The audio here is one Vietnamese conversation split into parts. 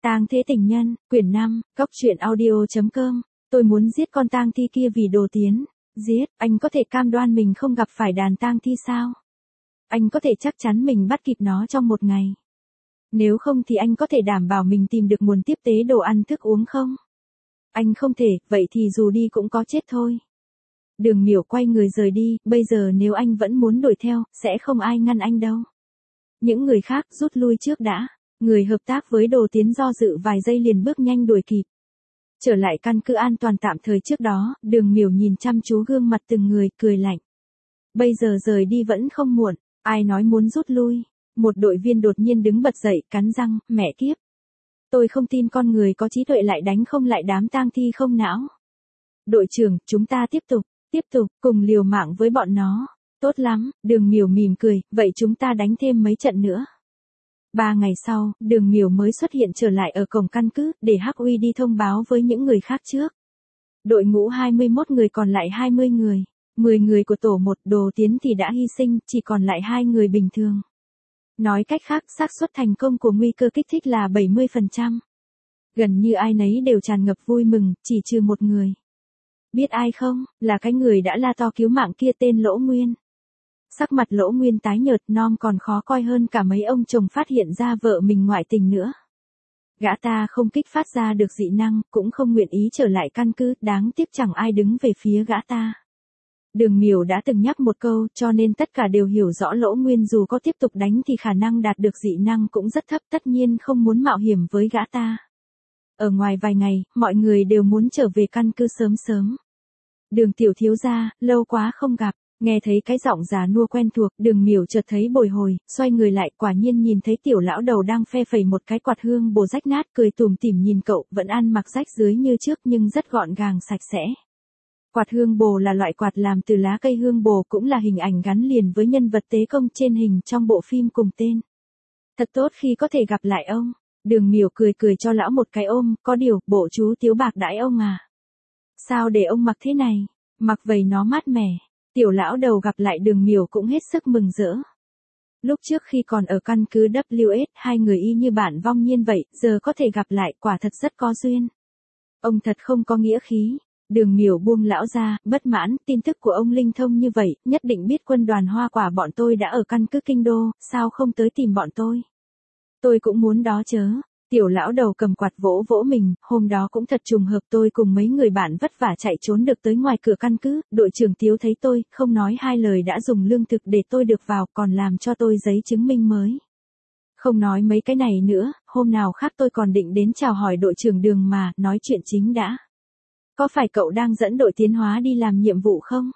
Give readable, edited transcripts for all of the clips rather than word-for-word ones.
Tang Thế Tình Nhân, quyển 5, góc truyện audio.com. Tôi muốn giết con tang thi kia vì Đồ Tiến. Giết, anh có thể cam đoan mình không gặp phải đàn tang thi sao? Anh có thể chắc chắn mình bắt kịp nó trong một ngày. Nếu không thì anh có thể đảm bảo mình tìm được nguồn tiếp tế đồ ăn thức uống không? Anh không thể, vậy thì dù đi cũng có chết thôi. Đường Miểu quay người rời đi, bây giờ nếu anh vẫn muốn đuổi theo, sẽ không ai ngăn anh đâu. Những người khác rút lui trước đã. Người hợp tác với Đồ Tiến do dự vài giây liền bước nhanh đuổi kịp. Trở lại căn cứ an toàn tạm thời trước đó, Đường Miểu nhìn chăm chú gương mặt từng người, cười lạnh. Bây giờ rời đi vẫn không muộn, ai nói muốn rút lui. Một đội viên đột nhiên đứng bật dậy, cắn răng, mẹ kiếp. Tôi không tin con người có trí tuệ lại đánh không lại đám tang thi không não. Đội trưởng, chúng ta tiếp tục, cùng liều mạng với bọn nó. Tốt lắm, Đường Miểu mỉm cười, vậy chúng ta đánh thêm mấy trận nữa. 3 ngày sau, Đường Miểu mới xuất hiện trở lại ở cổng căn cứ, để Hắc Uy đi thông báo với những người khác trước. Đội ngũ 21 người còn lại 20 người. 10 người của tổ 1 Đồ Tiến thì đã hy sinh, chỉ còn lại 2 người bình thường. Nói cách khác, xác suất thành công của nguy cơ kích thích là 70%. Gần như ai nấy đều tràn ngập vui mừng, chỉ trừ một người. Biết ai không, là cái người đã la to cứu mạng kia tên Lỗ Nguyên. Sắc mặt Lỗ Nguyên tái nhợt non còn khó coi hơn cả mấy ông chồng phát hiện ra vợ mình ngoại tình nữa. Gã ta không kích phát ra được dị năng, cũng không nguyện ý trở lại căn cứ, đáng tiếc chẳng ai đứng về phía gã ta. Đường Miểu đã từng nhắc một câu, cho nên tất cả đều hiểu rõ Lỗ Nguyên dù có tiếp tục đánh thì khả năng đạt được dị năng cũng rất thấp, tất nhiên không muốn mạo hiểm với gã ta. Ở ngoài vài ngày, mọi người đều muốn trở về căn cứ sớm sớm. Đường tiểu thiếu gia, lâu quá không gặp. Nghe thấy cái giọng già nua quen thuộc, Đường Miểu chợt thấy bồi hồi, xoay người lại, quả nhiên nhìn thấy tiểu lão đầu đang phe phẩy một cái quạt hương bồ rách nát, cười tủm tỉm nhìn cậu, vẫn ăn mặc rách dưới như trước nhưng rất gọn gàng sạch sẽ. Quạt hương bồ là loại quạt làm từ lá cây hương bồ, cũng là hình ảnh gắn liền với nhân vật Tế Công trên hình trong bộ phim cùng tên. Thật tốt khi có thể gặp lại ông. Đường Miểu cười cho lão một cái ôm, có điều, bộ chú Tiếu bạc đãi ông à? Sao để ông mặc thế này? Mặc vậy nó mát mẻ. Tiểu lão đầu gặp lại Đường Miểu cũng hết sức mừng rỡ. Lúc trước khi còn ở căn cứ WS, hai người y như bạn vong nhiên vậy, giờ có thể gặp lại, quả thật rất có duyên. Ông thật không có nghĩa khí. Đường Miểu buông lão ra, bất mãn, tin tức của ông linh thông như vậy, nhất định biết quân đoàn Hoa Quả bọn tôi đã ở căn cứ Kinh Đô, sao không tới tìm bọn tôi? Tôi cũng muốn đó chớ. Tiểu lão đầu cầm quạt vỗ vỗ mình, hôm đó cũng thật trùng hợp, tôi cùng mấy người bạn vất vả chạy trốn được tới ngoài cửa căn cứ, đội trưởng Tiếu thấy tôi, không nói hai lời đã dùng lương thực để tôi được vào, còn làm cho tôi giấy chứng minh mới. Không nói mấy cái này nữa, hôm nào khác tôi còn định đến chào hỏi đội trưởng Đường mà, nói chuyện chính đã. Có phải cậu đang dẫn đội tiến hóa đi làm nhiệm vụ không?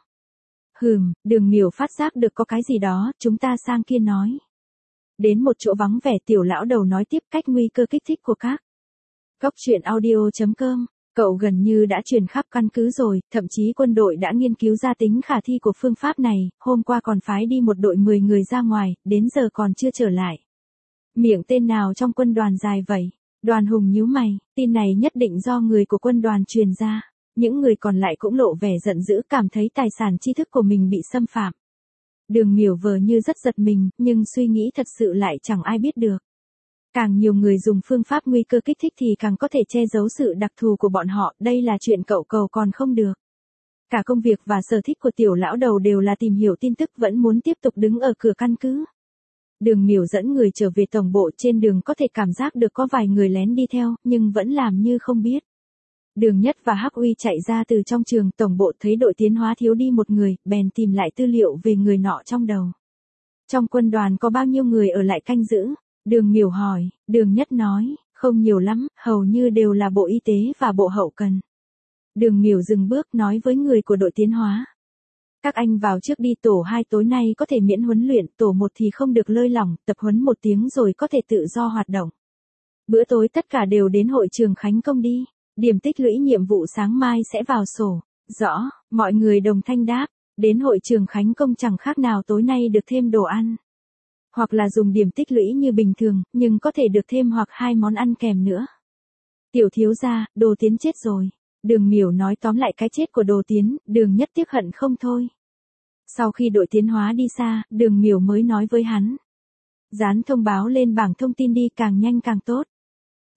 Đường Miểu phát giác được có cái gì đó, chúng ta sang kia nói. Đến một chỗ vắng vẻ, tiểu lão đầu nói tiếp, cách nguy cơ kích thích của các góc truyện audio.com, cậu gần như đã truyền khắp căn cứ rồi, thậm chí quân đội đã nghiên cứu ra tính khả thi của phương pháp này, hôm qua còn phái đi một đội 10 người ra ngoài, đến giờ còn chưa trở lại. Miệng tên nào trong quân đoàn dài vậy? Đoàn Hùng nhíu mày, tin này nhất định do người của quân đoàn truyền ra. Những người còn lại cũng lộ vẻ giận dữ, cảm thấy tài sản tri thức của mình bị xâm phạm. Đường Miểu vờ như rất giật mình, nhưng suy nghĩ thật sự lại chẳng ai biết được. Càng nhiều người dùng phương pháp nguy cơ kích thích thì càng có thể che giấu sự đặc thù của bọn họ, đây là chuyện cậu cầu còn không được. Cả công việc và sở thích của tiểu lão đầu đều là tìm hiểu tin tức, vẫn muốn tiếp tục đứng ở cửa căn cứ. Đường Miểu dẫn người trở về tổng bộ, trên đường có thể cảm giác được có vài người lén đi theo, nhưng vẫn làm như không biết. Đường Nhất và Hắc Uy chạy ra từ trong trường tổng bộ, thấy đội tiến hóa thiếu đi một người, bèn tìm lại tư liệu về người nọ trong đầu. Trong quân đoàn có bao nhiêu người ở lại canh giữ? Đường Miểu hỏi, Đường Nhất nói, không nhiều lắm, hầu như đều là bộ y tế và bộ hậu cần. Đường Miểu dừng bước nói với người của đội tiến hóa. Các anh vào trước đi, tổ 2 tối nay có thể miễn huấn luyện, tổ 1 thì không được lơi lỏng, tập huấn 1 tiếng rồi có thể tự do hoạt động. Bữa tối tất cả đều đến hội trường Khánh Công đi. Điểm tích lũy nhiệm vụ sáng mai sẽ vào sổ. Rõ, mọi người đồng thanh đáp. Đến hội trường Khánh Công chẳng khác nào tối nay được thêm đồ ăn. Hoặc là dùng điểm tích lũy như bình thường, nhưng có thể được thêm hoặc 2 món ăn kèm nữa. Tiểu thiếu gia, Đồ Tiến chết rồi. Đường Miểu nói tóm lại cái chết của Đồ Tiến, Đường Nhất tiếc hận không thôi. Sau khi đội tiến hóa đi xa, Đường Miểu mới nói với hắn. Dán thông báo lên bảng thông tin đi, càng nhanh càng tốt.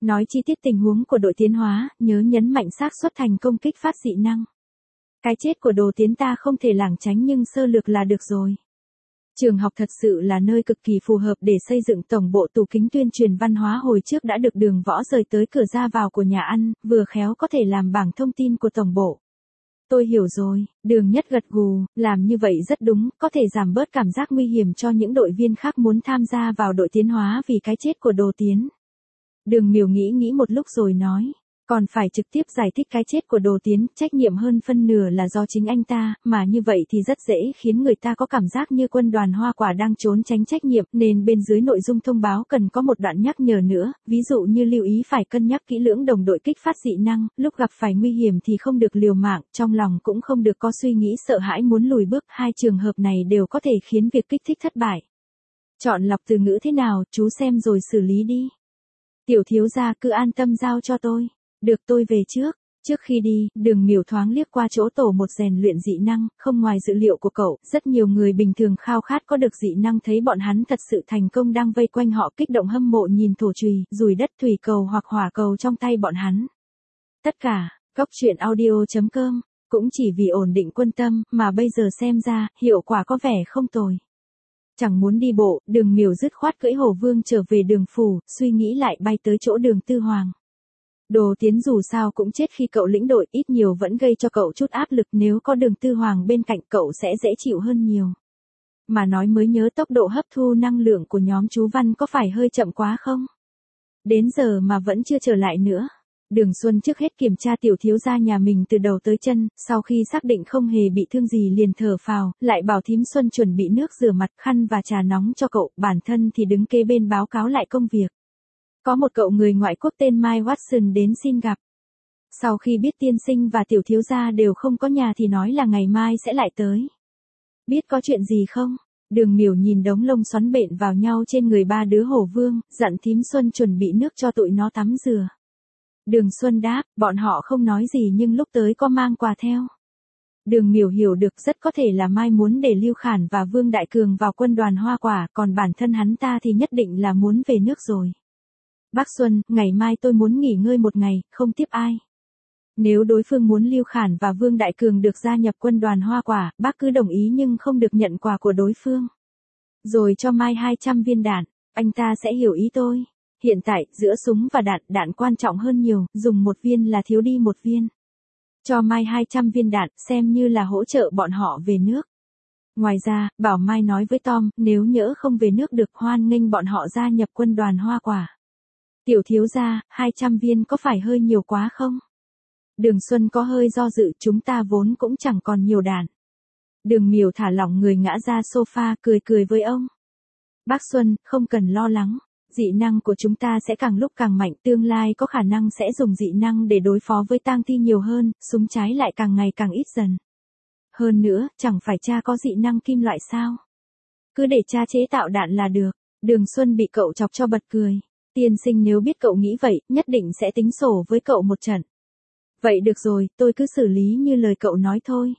Nói chi tiết tình huống của đội tiến hóa, nhớ nhấn mạnh xác suất thành công kích phát dị năng. Cái chết của Đồ Tiến ta không thể lảng tránh nhưng sơ lược là được rồi. Trường học thật sự là nơi cực kỳ phù hợp để xây dựng tổng bộ tủ kính tuyên truyền văn hóa hồi trước đã được Đường Võ rời tới cửa ra vào của nhà ăn, vừa khéo có thể làm bảng thông tin của tổng bộ. Tôi hiểu rồi, Đường Nhất gật gù, làm như vậy rất đúng, có thể giảm bớt cảm giác nguy hiểm cho những đội viên khác muốn tham gia vào đội tiến hóa vì cái chết của Đồ Tiến. Đường Miểu nghĩ một lúc rồi nói, còn phải trực tiếp giải thích cái chết của Đồ Tiến, trách nhiệm hơn phân nửa là do chính anh ta, mà như vậy thì rất dễ khiến người ta có cảm giác như quân đoàn Hoa Quả đang trốn tránh trách nhiệm, nên bên dưới nội dung thông báo cần có một đoạn nhắc nhở nữa, ví dụ như lưu ý phải cân nhắc kỹ lưỡng đồng đội kích phát dị năng, lúc gặp phải nguy hiểm thì không được liều mạng, trong lòng cũng không được có suy nghĩ sợ hãi muốn lùi bước, hai trường hợp này đều có thể khiến việc kích thích thất bại. Chọn lọc từ ngữ thế nào, chú xem rồi xử lý đi. Tiểu thiếu gia cứ an tâm giao cho tôi. Được, tôi về trước. Trước khi đi, Đường Miểu thoáng liếc qua chỗ tổ một rèn luyện dị năng, không ngoài dự liệu của cậu, rất nhiều người bình thường khao khát có được dị năng thấy bọn hắn thật sự thành công đang vây quanh họ kích động hâm mộ nhìn thổ chùy, dùi đất thủy cầu hoặc hỏa cầu trong tay bọn hắn. Tất cả, Cóc Truyện Audio.com, cũng chỉ vì ổn định quân tâm, mà bây giờ xem ra, hiệu quả có vẻ không tồi. Chẳng muốn đi bộ, Đường Miểu dứt khoát cưỡi hổ vương trở về Đường phủ, suy nghĩ lại bay tới chỗ Đường Tư Hoàng. Đồ Tiến dù sao cũng chết khi cậu lĩnh đội, ít nhiều vẫn gây cho cậu chút áp lực, nếu có Đường Tư Hoàng bên cạnh cậu sẽ dễ chịu hơn nhiều. Mà nói mới nhớ tốc độ hấp thu năng lượng của nhóm chú Văn có phải hơi chậm quá không? Đến giờ mà vẫn chưa trở lại nữa. Đường Xuân trước hết kiểm tra tiểu thiếu gia nhà mình từ đầu tới chân, sau khi xác định không hề bị thương gì liền thở phào, lại bảo thím Xuân chuẩn bị nước rửa mặt, khăn và trà nóng cho cậu, bản thân thì đứng kế bên báo cáo lại công việc. Có một cậu người ngoại quốc tên Mike Watson đến xin gặp. Sau khi biết tiên sinh và tiểu thiếu gia đều không có nhà thì nói là ngày mai sẽ lại tới. Biết có chuyện gì không? Đường Miểu nhìn đống lông xoắn bện vào nhau trên người ba đứa hổ vương, dặn thím Xuân chuẩn bị nước cho tụi nó tắm rửa. Đường Xuân đáp, bọn họ không nói gì nhưng lúc tới có mang quà theo. Đường Miểu hiểu được rất có thể là Mai muốn để Lưu Khản và Vương Đại Cường vào quân đoàn Hoa Quả, còn bản thân hắn ta thì nhất định là muốn về nước rồi. Bác Xuân, ngày mai tôi muốn nghỉ ngơi một ngày, không tiếp ai. Nếu đối phương muốn Lưu Khản và Vương Đại Cường được gia nhập quân đoàn Hoa Quả, bác cứ đồng ý nhưng không được nhận quà của đối phương. Rồi cho Mai 200 viên đạn, anh ta sẽ hiểu ý tôi. Hiện tại, giữa súng và đạn quan trọng hơn nhiều, dùng một viên là thiếu đi một viên. Cho Mai 200 viên đạn, xem như là hỗ trợ bọn họ về nước. Ngoài ra, bảo Mai nói với Tom, nếu nhỡ không về nước được hoan nghênh bọn họ gia nhập quân đoàn Hoa Quả. Tiểu thiếu gia, 200 viên có phải hơi nhiều quá không? Đường Xuân có hơi do dự, chúng ta vốn cũng chẳng còn nhiều đạn. Đường Miểu thả lỏng người ngã ra sofa, cười với ông. Bác Xuân, không cần lo lắng. Dị năng của chúng ta sẽ càng lúc càng mạnh, tương lai có khả năng sẽ dùng dị năng để đối phó với tang thi nhiều hơn, súng trái lại càng ngày càng ít dần. Hơn nữa, chẳng phải cha có dị năng kim loại sao? Cứ để cha chế tạo đạn là được. Đường Xuân bị cậu chọc cho bật cười. Tiên sinh nếu biết cậu nghĩ vậy, nhất định sẽ tính sổ với cậu một trận. Vậy được rồi, tôi cứ xử lý như lời cậu nói thôi.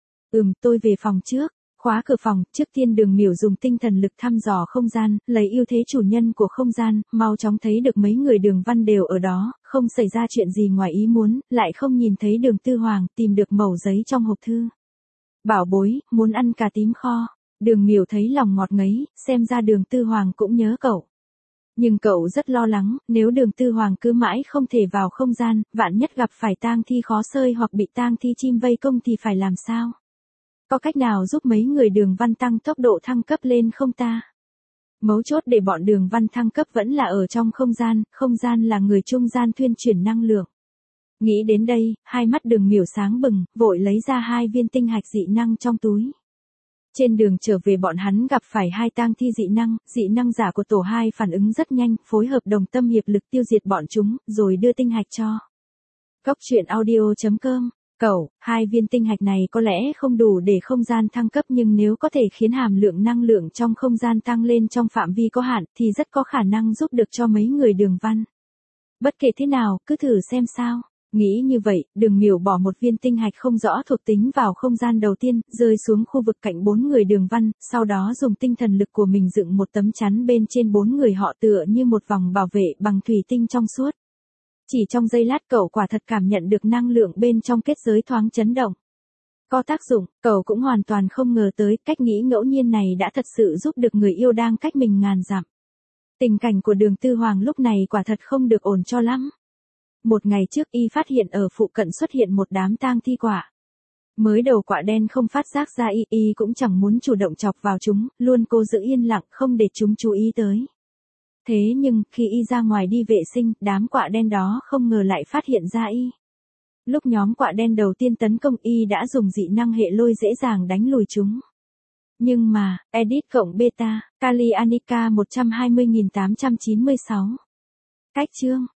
Tôi về phòng trước. Khóa cửa phòng, trước tiên Đường Miểu dùng tinh thần lực thăm dò không gian, lấy ưu thế chủ nhân của không gian, mau chóng thấy được mấy người Đường Văn đều ở đó, không xảy ra chuyện gì ngoài ý muốn, lại không nhìn thấy Đường Tư Hoàng, tìm được mẩu giấy trong hộp thư. Bảo bối, muốn ăn cà tím kho. Đường Miểu thấy lòng ngọt ngấy, xem ra Đường Tư Hoàng cũng nhớ cậu. Nhưng cậu rất lo lắng, nếu Đường Tư Hoàng cứ mãi không thể vào không gian, vạn nhất gặp phải tang thi khó sơi hoặc bị tang thi chim vây công thì phải làm sao? Có cách nào giúp mấy người Đường Văn tăng tốc độ thăng cấp lên không ta? Mấu chốt để bọn Đường Văn thăng cấp vẫn là ở trong không gian là người trung gian thuyên chuyển năng lượng. Nghĩ đến đây, hai mắt Đường Miểu sáng bừng, vội lấy ra 2 viên tinh hạch dị năng trong túi. Trên đường trở về bọn hắn gặp phải 2 tang thi dị năng giả của tổ 2 phản ứng rất nhanh, phối hợp đồng tâm hiệp lực tiêu diệt bọn chúng, rồi đưa tinh hạch cho. Cóc Truyện Audio.com. Cậu, 2 viên tinh hạch này có lẽ không đủ để không gian thăng cấp nhưng nếu có thể khiến hàm lượng năng lượng trong không gian tăng lên trong phạm vi có hạn thì rất có khả năng giúp được cho mấy người Đường Văn. Bất kể thế nào, cứ thử xem sao. Nghĩ như vậy, Đường Miểu bỏ một viên tinh hạch không rõ thuộc tính vào không gian đầu tiên, rơi xuống khu vực cạnh 4 người Đường Văn, sau đó dùng tinh thần lực của mình dựng một tấm chắn bên trên 4 người họ tựa như một vòng bảo vệ bằng thủy tinh trong suốt. Chỉ trong giây lát cậu quả thật cảm nhận được năng lượng bên trong kết giới thoáng chấn động. Có tác dụng, cậu cũng hoàn toàn không ngờ tới cách nghĩ ngẫu nhiên này đã thật sự giúp được người yêu đang cách mình ngàn dặm. Tình cảnh của Đường Tư Hoàng lúc này quả thật không được ổn cho lắm. Một ngày trước y phát hiện ở phụ cận xuất hiện một đám tang thi quạ. Mới đầu quạ đen không phát giác ra y cũng chẳng muốn chủ động chọc vào chúng, luôn cố giữ yên lặng không để chúng chú ý tới. Thế nhưng, khi y ra ngoài đi vệ sinh, đám quạ đen đó không ngờ lại phát hiện ra y. Lúc nhóm quạ đen đầu tiên tấn công y đã dùng dị năng hệ lôi dễ dàng đánh lùi chúng. Nhưng mà, edit cộng beta, Kali Anika 120896. Cách chương